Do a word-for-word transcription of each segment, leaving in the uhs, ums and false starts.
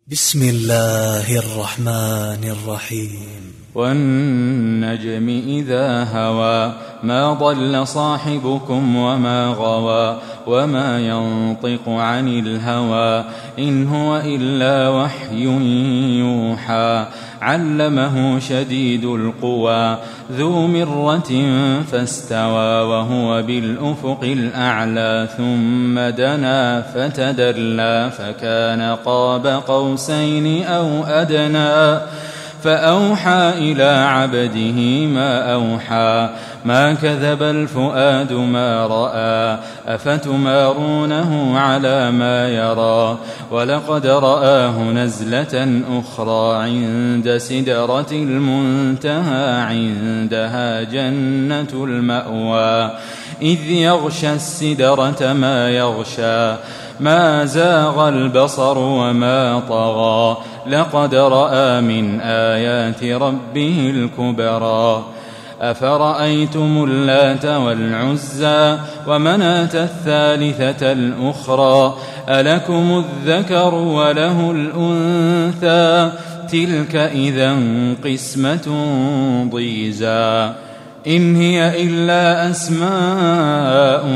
بسم الله الرحمن الرحيم. والنجم إذا هوى ما ضل صاحبكم وما غوى وما ينطق عن الهوى إن هو إلا وحي يوحى علمه شديد القوى ذو مرة فاستوى وهو بالأفق الأعلى ثم دنا فتدلى فكان قاب قوسين أو أدنى فأوحى إلى عبده ما أوحى ما كذب الفؤاد ما رأى أفتمارونه على ما يرى ولقد رآه نزلة أخرى عند سدرة المنتهى عندها جنة المأوى إذ يغشى السدرة ما يغشى ما زاغ البصر وما طغى لقد رأى من آيات ربه الكبرى أفرأيتم اللات والعزى ومناة الثالثة الأخرى ألكم الذكر وله الأنثى تلك إذا قسمة ضيزى إن هي إلا أسماء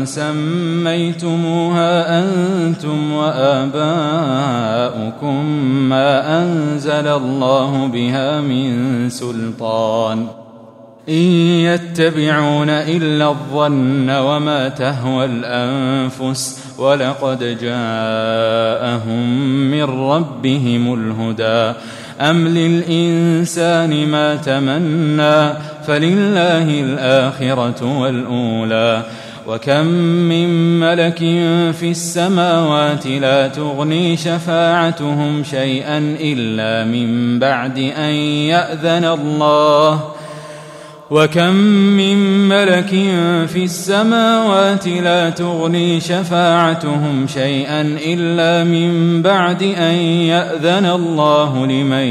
سميتموها أنتم وآباؤكم ما أنزل الله بها من سلطان إن يتبعون إلا الظن وما تهوى الأنفس ولقد جاءهم من ربهم الهدى أم للإنسان ما تمنى فلله الآخرة والأولى وكم من ملك في السماوات لا تغني شفاعتهم شيئا إلا من بعد أن يأذن الله وكم من ملك في السماوات لا تغني شفاعتهم شيئا إلا من بعد أن يأذن الله لمن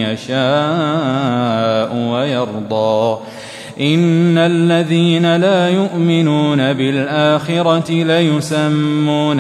يشاء ويرضى إن الذين لا يؤمنون بالآخرة ليسمون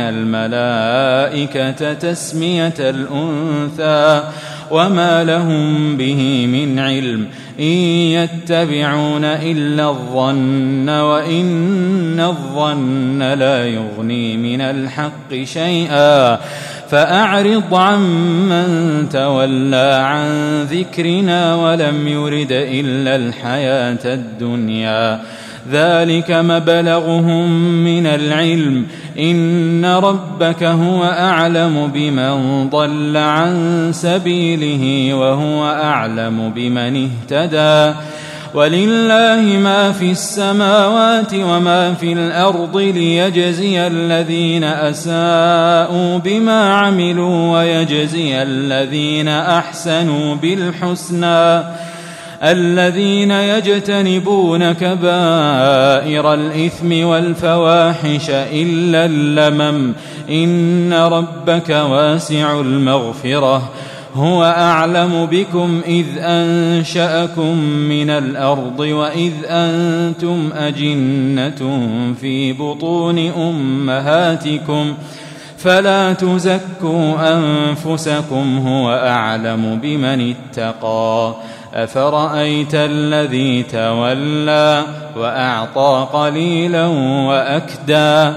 الملائكة تسمية الأنثى وما لهم به من علم إن يتبعون إلا الظن وإن الظن لا يغني من الحق شيئا فأعرض عمن تولى عن ذكرنا ولم يرد إلا الحياة الدنيا ذلك مبلغهم من العلم إن ربك هو أعلم بمن ضل عن سبيله وهو أعلم بمن اهتدى ولله ما في السماوات وما في الأرض ليجزي الذين أساءوا بما عملوا ويجزي الذين أحسنوا بالحسنى الذين يجتنبون كبائر الإثم والفواحش إلا اللمم إن ربك واسع المغفرة هو أعلم بكم إذ أنشأكم من الأرض وإذ أنتم أجنة في بطون أمهاتكم فلا تزكوا أنفسكم هو أعلم بمن اتقى أفرأيت الذي تولى وأعطى قليلا وأكدى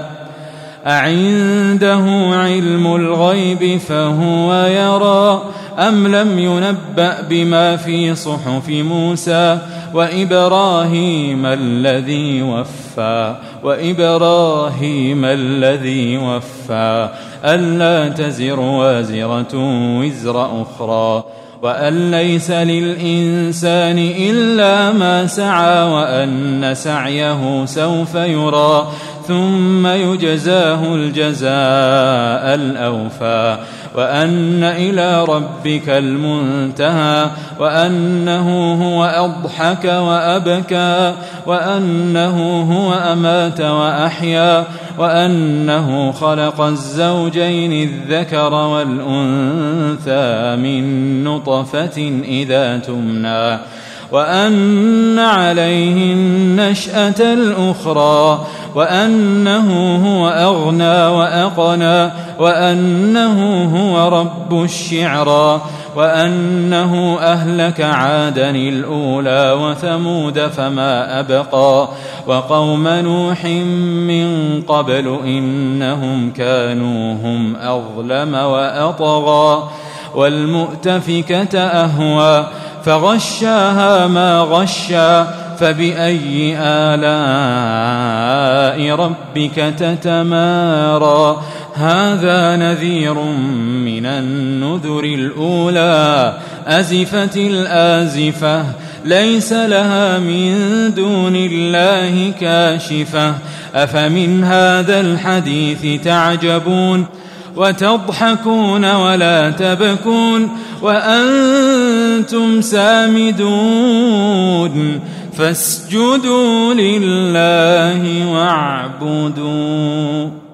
أعنده علم الغيب فهو يرى أم لم ينبأ بما في صحف موسى وإبراهيم الذي وفى وإبراهيم الذي وفى ألا تزر وازرة وزر أخرى وأن ليس للإنسان إلا ما سعى وأن سعيه سوف يرى ثم يجزاه الجزاء الأوفى وأن إلى ربك المنتهى وأنه هو أضحك وأبكى وأنه هو أمات وأحيا وأنه خلق الزوجين الذكر والأنثى من نطفة إذا تمنى وأن عليه النشأة الأخرى وأنه هو أغنى وأقنى وأنه هو رب الشعرى وأنه أهلك عادا الأولى وثمود فما أبقى وقوم نوح من قبل إنهم كانوا هم أظلم وأطغى والمؤتفكة أهوى فغشاها ما غشى فبأي آلاء ربك تتمارى هذا نذير من النذر الأولى أزفت الآزفة ليس لها من دون الله كاشفة أفمن هذا الحديث تعجبون وتضحكون ولا تبكون وأنتم سامدون فاسجدوا لله واعبدوا.